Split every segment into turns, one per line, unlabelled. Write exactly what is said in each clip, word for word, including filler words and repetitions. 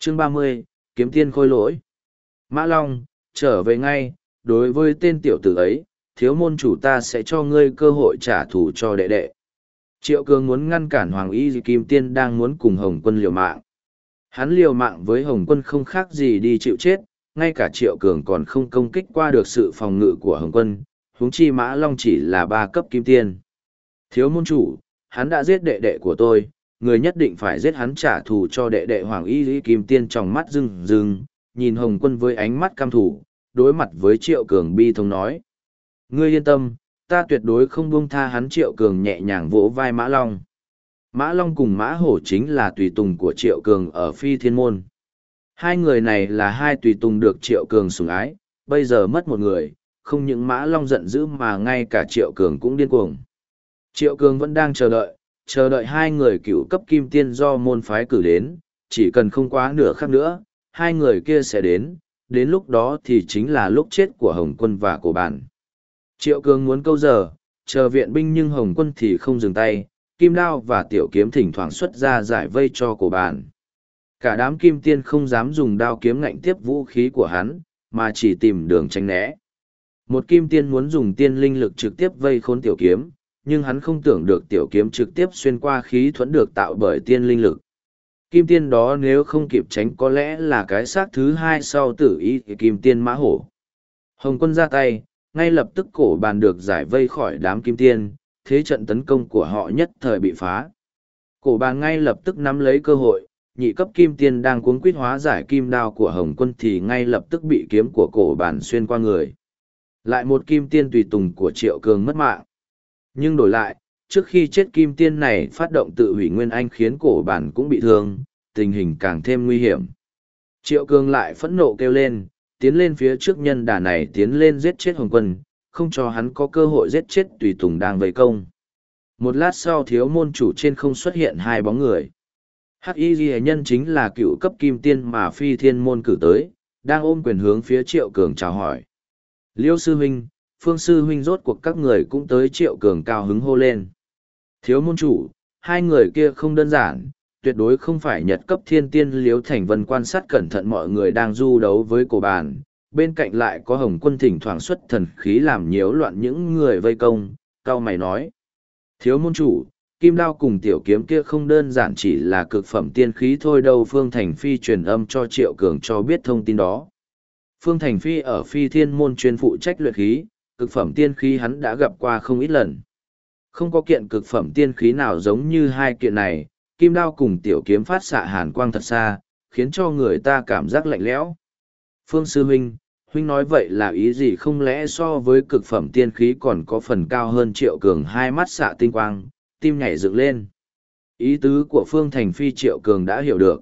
Chương ba mươi, Kiếm Tiên Khôi Lỗi. Mã Long, trở về ngay, đối với tên tiểu tử ấy, thiếu môn chủ ta sẽ cho ngươi cơ hội trả thù cho đệ đệ. Triệu Cường muốn ngăn cản Hoàng Y Kim Tiên đang muốn cùng Hồng Quân liều mạng. Hắn liều mạng với Hồng Quân không khác gì đi chịu chết, ngay cả Triệu Cường còn không công kích qua được sự phòng ngự của Hồng Quân, huống chi Mã Long chỉ là ba cấp Kim Tiên. Thiếu môn chủ, hắn đã giết đệ đệ của tôi, người nhất định phải giết hắn trả thù cho đệ đệ Hoàng Y Kim Tiên trong mắt rưng rưng, nhìn Hồng Quân với ánh mắt cam thủ, đối mặt với Triệu Cường bi thống nói. Ngươi yên tâm, ta tuyệt đối không buông tha hắn. Triệu Cường nhẹ nhàng vỗ vai Mã Long. Mã Long cùng Mã Hổ chính là tùy tùng của Triệu Cường ở Phi Thiên Môn. Hai người này là hai tùy tùng được Triệu Cường sủng ái, bây giờ mất một người, không những Mã Long giận dữ mà ngay cả Triệu Cường cũng điên cuồng. Triệu Cường vẫn đang chờ đợi, chờ đợi hai người cựu cấp Kim Tiên do môn phái cử đến, chỉ cần không quá nửa khắc nữa, hai người kia sẽ đến, đến lúc đó thì chính là lúc chết của Hồng Quân và Cổ Bản. Triệu Cường muốn câu giờ, chờ viện binh nhưng Hồng Quân thì không dừng tay, kim đao và tiểu kiếm thỉnh thoảng xuất ra giải vây cho Cổ Bản. Cả đám Kim Tiên không dám dùng đao kiếm ngạnh tiếp vũ khí của hắn, mà chỉ tìm đường tránh né. Một Kim Tiên muốn dùng tiên linh lực trực tiếp vây khốn tiểu kiếm, nhưng hắn không tưởng được tiểu kiếm trực tiếp xuyên qua khí thuẫn được tạo bởi tiên linh lực. Kim Tiên đó nếu không kịp tránh có lẽ là cái xác thứ hai sau tử ý Kim Tiên Mã Hổ. Hồng Quân ra tay, ngay lập tức Cổ Bàn được giải vây khỏi đám Kim Tiên, thế trận tấn công của họ nhất thời bị phá. Cổ Bàn ngay lập tức nắm lấy cơ hội, nhị cấp Kim Tiên đang cuống quýt hóa giải kim đao của Hồng Quân thì ngay lập tức bị kiếm của Cổ Bàn xuyên qua người. Lại một Kim Tiên tùy tùng của Triệu Cường mất mạng. Nhưng đổi lại, trước khi chết Kim Tiên này phát động tự hủy nguyên anh khiến Cổ Bản cũng bị thương, tình hình càng thêm nguy hiểm. Triệu Cường lại phẫn nộ kêu lên, tiến lên phía trước nhân đà này tiến lên giết chết Hồng Quân, không cho hắn có cơ hội giết chết tùy tùng đang vây công. Một lát sau thiếu môn chủ trên không xuất hiện hai bóng người. Hắc Y Ghi Nhân chính là cựu cấp Kim Tiên mà Phi Thiên Môn cử tới, đang ôm quyền hướng phía Triệu Cường chào hỏi. Liêu sư huynh, Phương sư huynh, rốt cuộc các người cũng tới. Triệu Cường cao hứng hô lên. Thiếu môn chủ, hai người kia không đơn giản, tuyệt đối không phải nhật cấp thiên tiên. Liêu Thành Vân quan sát cẩn thận mọi người đang du đấu với Cổ Bàn, bên cạnh lại có Hồng Quân thỉnh thoảng xuất thần khí làm nhiễu loạn những người vây công, cao mày nói. Thiếu môn chủ, kim đao cùng tiểu kiếm kia không đơn giản chỉ là cực phẩm tiên khí thôi đâu. Phương Thành Phi truyền âm cho Triệu Cường cho biết thông tin đó. Phương Thành Phi ở Phi Thiên Môn chuyên phụ trách luyện khí, cực phẩm tiên khí hắn đã gặp qua không ít lần. Không có kiện cực phẩm tiên khí nào giống như hai kiện này, kim đao cùng tiểu kiếm phát xạ hàn quang thật xa, khiến cho người ta cảm giác lạnh lẽo. Phương sư huynh, huynh nói vậy là ý gì? Không lẽ so với cực phẩm tiên khí còn có phần cao hơn? Triệu Cường hai mắt xạ tinh quang, tim nhảy dựng lên. Ý tứ của Phương Thành Phi Triệu Cường đã hiểu được.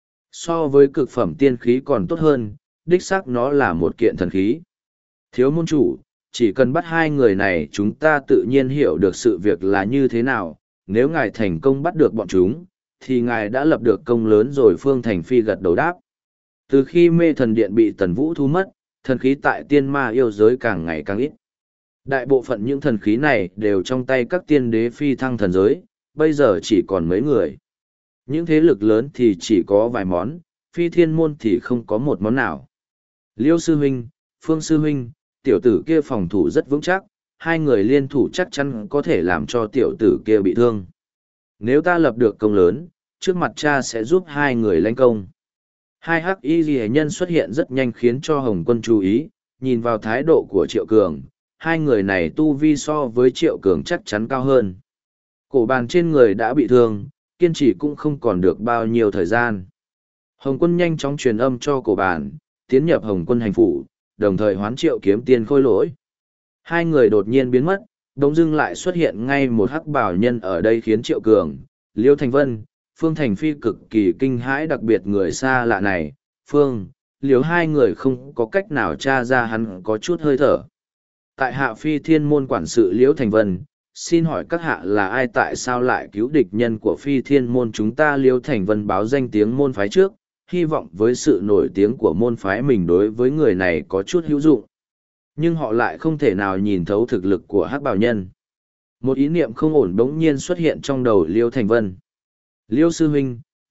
So với cực phẩm tiên khí còn tốt hơn, đích xác nó là một kiện thần khí. Thiếu môn chủ, chỉ cần bắt hai người này chúng ta tự nhiên hiểu được sự việc là như thế nào. Nếu ngài thành công bắt được bọn chúng, thì ngài đã lập được công lớn rồi. Phương Thành Phi gật đầu đáp. Từ khi Mê Thần Điện bị Tần Vũ thu mất, thần khí tại tiên ma yêu giới càng ngày càng ít. Đại bộ phận những thần khí này đều trong tay các tiên đế phi thăng thần giới, bây giờ chỉ còn mấy người. Những thế lực lớn thì chỉ có vài món, Phi Thiên Môn thì không có một món nào. Liêu sư huynh, Phương sư huynh, tiểu tử kia phòng thủ rất vững chắc, hai người liên thủ chắc chắn có thể làm cho tiểu tử kia bị thương. Nếu ta lập được công lớn, trước mặt cha sẽ giúp hai người lãnh công. Hai hắc y ghi nhân xuất hiện rất nhanh khiến cho Hồng Quân chú ý, nhìn vào thái độ của Triệu Cường, hai người này tu vi so với Triệu Cường chắc chắn cao hơn. Cổ Bàn trên người đã bị thương, kiên trì cũng không còn được bao nhiêu thời gian. Hồng Quân nhanh chóng truyền âm cho Cổ Bàn, tiến nhập Hồng Quân hành phủ, đồng thời hoán Triệu Kiếm Tiên Khôi Lỗi. Hai người đột nhiên biến mất, đống dưng lại xuất hiện ngay một hắc bảo nhân ở đây khiến Triệu Cường, Liêu Thành Vân, Phương Thành Phi cực kỳ kinh hãi, đặc biệt người xa lạ này, Phương, Liêu hai người không có cách nào tra ra hắn có chút hơi thở. Tại hạ Phi Thiên Môn quản sự Liêu Thành Vân, xin hỏi các hạ là ai, tại sao lại cứu địch nhân của Phi Thiên Môn chúng ta? Liêu Thành Vân báo danh tiếng môn phái trước, hy vọng với sự nổi tiếng của môn phái mình đối với người này có chút hữu dụng. Nhưng họ lại không thể nào nhìn thấu thực lực của hắc bảo nhân. Một ý niệm không ổn bỗng nhiên xuất hiện trong đầu Liêu Thành Vân. Liêu sư huynh,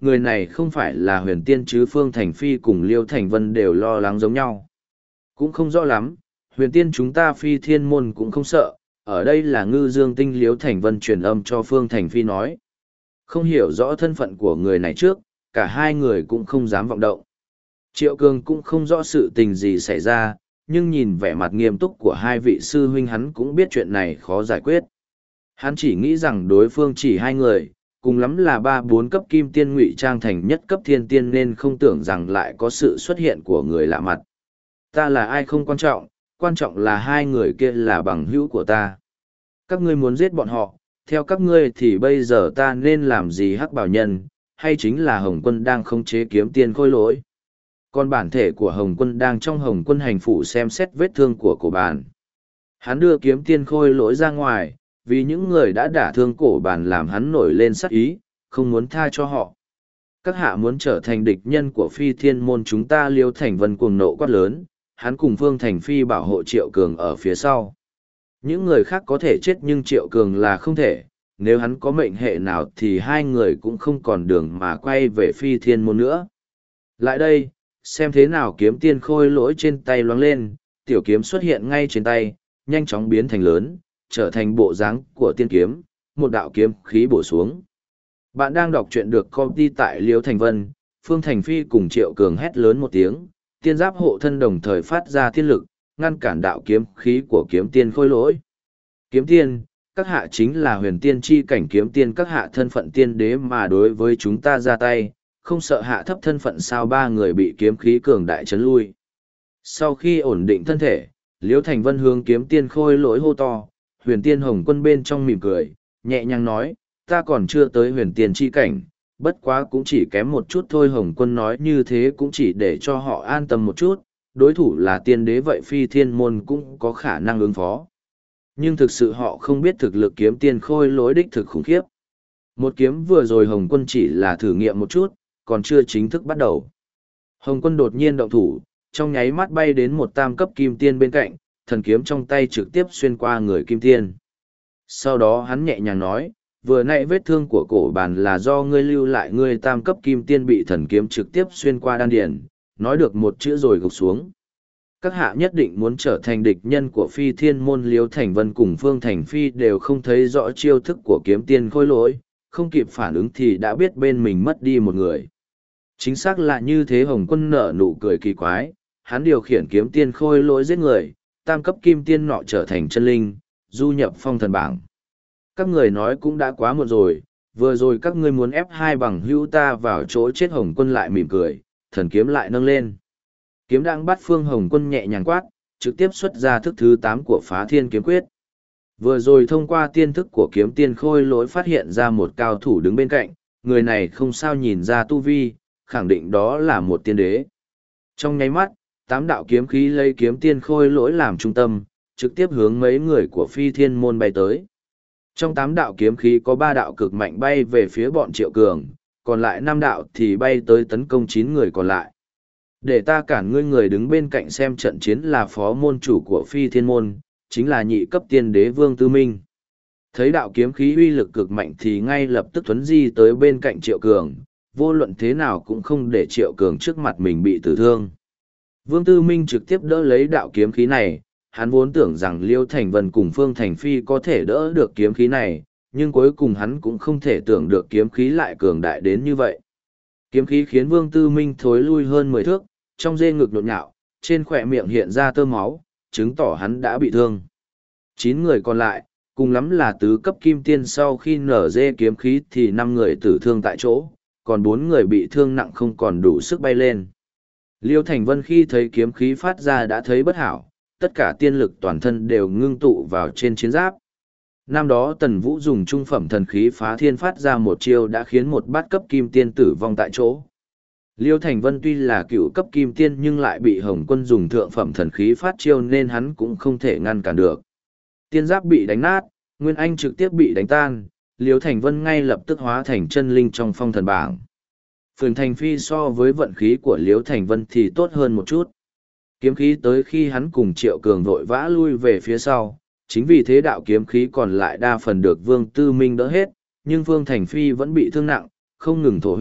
người này không phải là huyền tiên chứ Phương Thành Phi cùng Liêu Thành Vân đều lo lắng giống nhau. Cũng không rõ lắm, huyền tiên chúng ta phi thiên môn cũng không sợ, ở đây là ngư dương tinh. Liêu Thành Vân truyền âm cho Phương Thành Phi nói. Không hiểu rõ thân phận của người này trước, cả hai người cũng không dám vọng động. Triệu Cường cũng không rõ sự tình gì xảy ra, nhưng nhìn vẻ mặt nghiêm túc của hai vị sư huynh hắn cũng biết chuyện này khó giải quyết. Hắn chỉ nghĩ rằng đối phương chỉ hai người, cùng lắm là ba bốn cấp kim tiên ngụy trang thành nhất cấp thiên tiên nên không tưởng rằng lại có sự xuất hiện của người lạ mặt. Ta là ai không quan trọng, quan trọng là hai người kia là bằng hữu của ta. Các ngươi muốn giết bọn họ, theo các ngươi thì bây giờ ta nên làm gì hắc bảo nhân, hay chính là Hồng Quân đang khống chế kiếm tiên khôi lỗi. Còn bản thể của Hồng Quân đang trong Hồng Quân hành phủ xem xét vết thương của cổ bàn. Hắn đưa kiếm tiên khôi lỗi ra ngoài, vì những người đã đả thương cổ bàn làm hắn nổi lên sát ý, không muốn tha cho họ. Các hạ muốn trở thành địch nhân của phi thiên môn chúng ta. Liêu Thành Vân cuồng nộ quát lớn, hắn cùng Phương Thành Phi bảo hộ Triệu Cường ở phía sau. Những người khác có thể chết nhưng Triệu Cường là không thể, nếu hắn có mệnh hệ nào thì hai người cũng không còn đường mà quay về phi thiên môn nữa. Lại đây, xem thế nào. Kiếm tiên khôi lỗi trên tay loáng lên, tiểu kiếm xuất hiện ngay trên tay, nhanh chóng biến thành lớn, trở thành bộ dáng của tiên kiếm, một đạo kiếm khí bổ xuống. Bạn đang đọc truyện được copy tại Liêu Thành Vân. Phương Thành Phi cùng Triệu Cường hét lớn một tiếng, tiên giáp hộ thân đồng thời phát ra thiên lực, ngăn cản đạo kiếm khí của kiếm tiên khôi lỗi. Kiếm tiên, các hạ chính là huyền tiên chi cảnh kiếm tiên, các hạ thân phận tiên đế mà đối với chúng ta ra tay, không sợ hạ thấp thân phận sao? Ba người bị kiếm khí cường đại chấn lui. Sau khi ổn định thân thể, Liêu Thành Vân hướng kiếm tiên khôi lỗi hô to. Huyền tiên Hồng Quân bên trong mỉm cười, nhẹ nhàng nói, ta còn chưa tới huyền tiên chi cảnh, bất quá cũng chỉ kém một chút thôi. Hồng Quân nói như thế cũng chỉ để cho họ an tâm một chút, đối thủ là tiên đế vậy phi thiên môn cũng có khả năng ứng phó. Nhưng thực sự họ không biết thực lực kiếm tiên khôi lỗi đích thực khủng khiếp. Một kiếm vừa rồi Hồng Quân chỉ là thử nghiệm một chút, còn chưa chính thức bắt đầu. Hồng Quân đột nhiên động thủ, trong nháy mắt bay đến một tam cấp kim tiên bên cạnh, thần kiếm trong tay trực tiếp xuyên qua người kim tiên. Sau đó hắn nhẹ nhàng nói, vừa nãy vết thương của cổ bàn là do ngươi lưu lại, ngươi tam cấp kim tiên bị thần kiếm trực tiếp xuyên qua đan điền, nói được một chữ rồi gục xuống. Các hạ nhất định muốn trở thành địch nhân của phi thiên môn. Liêu Thành Vân cùng Phương Thành Phi đều không thấy rõ chiêu thức của kiếm tiên khôi lỗi, không kịp phản ứng thì đã biết bên mình mất đi một người. Chính xác là như thế. Hồng Quân nở nụ cười kỳ quái, hắn điều khiển kiếm tiên khôi lỗi giết người, tam cấp kim tiên nọ trở thành chân linh, du nhập phong thần bảng. Các người nói cũng đã quá muộn rồi, vừa rồi các ngươi muốn ép hai bằng hữu ta vào chỗ chết. Hồng Quân lại mỉm cười, thần kiếm lại nâng lên. Kiếm đang bắt Phương Hồng Quân nhẹ nhàng quát, trực tiếp xuất ra thức thứ tám của Phá Thiên Kiếm Quyết. Vừa rồi thông qua tiên thức của kiếm tiên khôi lỗi phát hiện ra một cao thủ đứng bên cạnh, người này không sao nhìn ra tu vi, khẳng định đó là một tiên đế. Trong nháy mắt, tám đạo kiếm khí lấy kiếm tiên khôi lỗi làm trung tâm, trực tiếp hướng mấy người của phi thiên môn bay tới. Trong tám đạo kiếm khí có ba đạo cực mạnh bay về phía bọn Triệu Cường, còn lại năm đạo thì bay tới tấn công chín người còn lại. Để ta cản ngươi. Người đứng bên cạnh xem trận chiến là phó môn chủ của phi thiên môn, chính là nhị cấp tiên đế Vương Tư Minh. Thấy đạo kiếm khí uy lực cực mạnh thì ngay lập tức thuấn di tới bên cạnh Triệu Cường, vô luận thế nào cũng không để Triệu Cường trước mặt mình bị tử thương. Vương Tư Minh trực tiếp đỡ lấy đạo kiếm khí này, hắn vốn tưởng rằng Liêu Thành Vân cùng Phương Thành Phi có thể đỡ được kiếm khí này, nhưng cuối cùng hắn cũng không thể tưởng được kiếm khí lại cường đại đến như vậy. Kiếm khí khiến Vương Tư Minh thối lui hơn mười thước, trong dê ngực nhộn nhạo, trên khỏe miệng hiện ra tơ máu, chứng tỏ hắn đã bị thương. Chín người còn lại, cùng lắm là tứ cấp kim tiên, sau khi nở dê kiếm khí thì năm người tử thương tại chỗ, còn bốn người bị thương nặng không còn đủ sức bay lên. Liêu Thành Vân khi thấy kiếm khí phát ra đã thấy bất hảo, tất cả tiên lực toàn thân đều ngưng tụ vào trên chiến giáp. Năm đó Tần Vũ dùng trung phẩm thần khí phá thiên phát ra một chiêu đã khiến một bát cấp kim tiên tử vong tại chỗ. Liêu Thành Vân tuy là cựu cấp kim tiên nhưng lại bị Hồng Quân dùng thượng phẩm thần khí phát chiêu nên hắn cũng không thể ngăn cản được. Tiên giáp bị đánh nát, Nguyên Anh trực tiếp bị đánh tan, Liêu Thành Vân ngay lập tức hóa thành chân linh trong phong thần bảng. Phương Thành Phi so với vận khí của Liêu Thành Vân thì tốt hơn một chút. Kiếm khí tới khi hắn cùng Triệu Cường vội vã lui về phía sau, chính vì thế đạo kiếm khí còn lại đa phần được Vương Tư Minh đỡ hết, nhưng Phương Thành Phi vẫn bị thương nặng, không ngừng thổ huyết,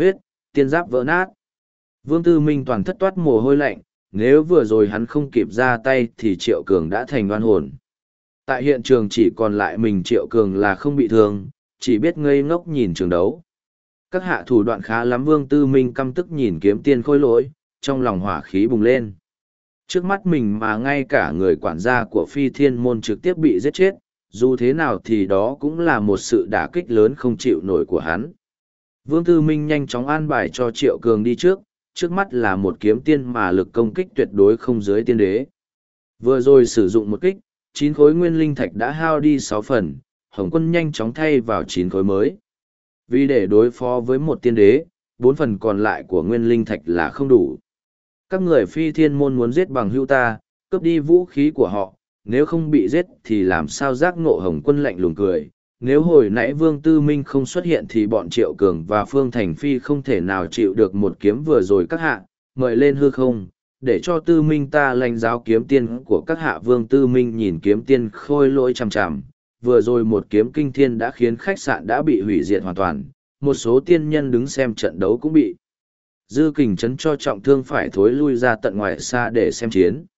tiên giáp vỡ nát. Vương Tư Minh toàn thất toát mồ hôi lạnh, nếu vừa rồi hắn không kịp ra tay thì Triệu Cường đã thành oan hồn. Tại hiện trường chỉ còn lại mình Triệu Cường là không bị thương, chỉ biết ngây ngốc nhìn trường đấu. Các hạ thủ đoạn khá lắm. Vương Tư Minh căm tức nhìn kiếm tiên khôi lỗi, trong lòng hỏa khí bùng lên. Trước mắt mình mà ngay cả người quản gia của Phi Thiên Môn trực tiếp bị giết chết, dù thế nào thì đó cũng là một sự đả kích lớn không chịu nổi của hắn. Vương Tư Minh nhanh chóng an bài cho Triệu Cường đi trước, trước mắt là một kiếm tiên mà lực công kích tuyệt đối không dưới tiên đế. Vừa rồi sử dụng một kích, chín khối nguyên linh thạch đã hao đi sáu phần, Hồng Quân nhanh chóng thay vào chín khối mới. Vì để đối phó với một tiên đế, bốn phần còn lại của nguyên linh thạch là không đủ. Các người Phi Thiên Môn muốn giết bằng hữu ta, cướp đi vũ khí của họ, nếu không bị giết thì làm sao giác ngộ. Hồng Quân lạnh lùng cười. Nếu hồi nãy Vương Tư Minh không xuất hiện thì bọn Triệu Cường và Phương Thành Phi không thể nào chịu được một kiếm vừa rồi các hạ, mời lên hư không, để cho Tư Minh ta lãnh giáo kiếm tiên của các hạ. Vương Tư Minh nhìn kiếm tiên khôi lỗi chằm chằm, vừa rồi một kiếm kinh thiên đã khiến khách sạn đã bị hủy diệt hoàn toàn, một số tiên nhân đứng xem trận đấu cũng bị dư kình chấn cho trọng thương phải thối lui ra tận ngoài xa để xem chiến.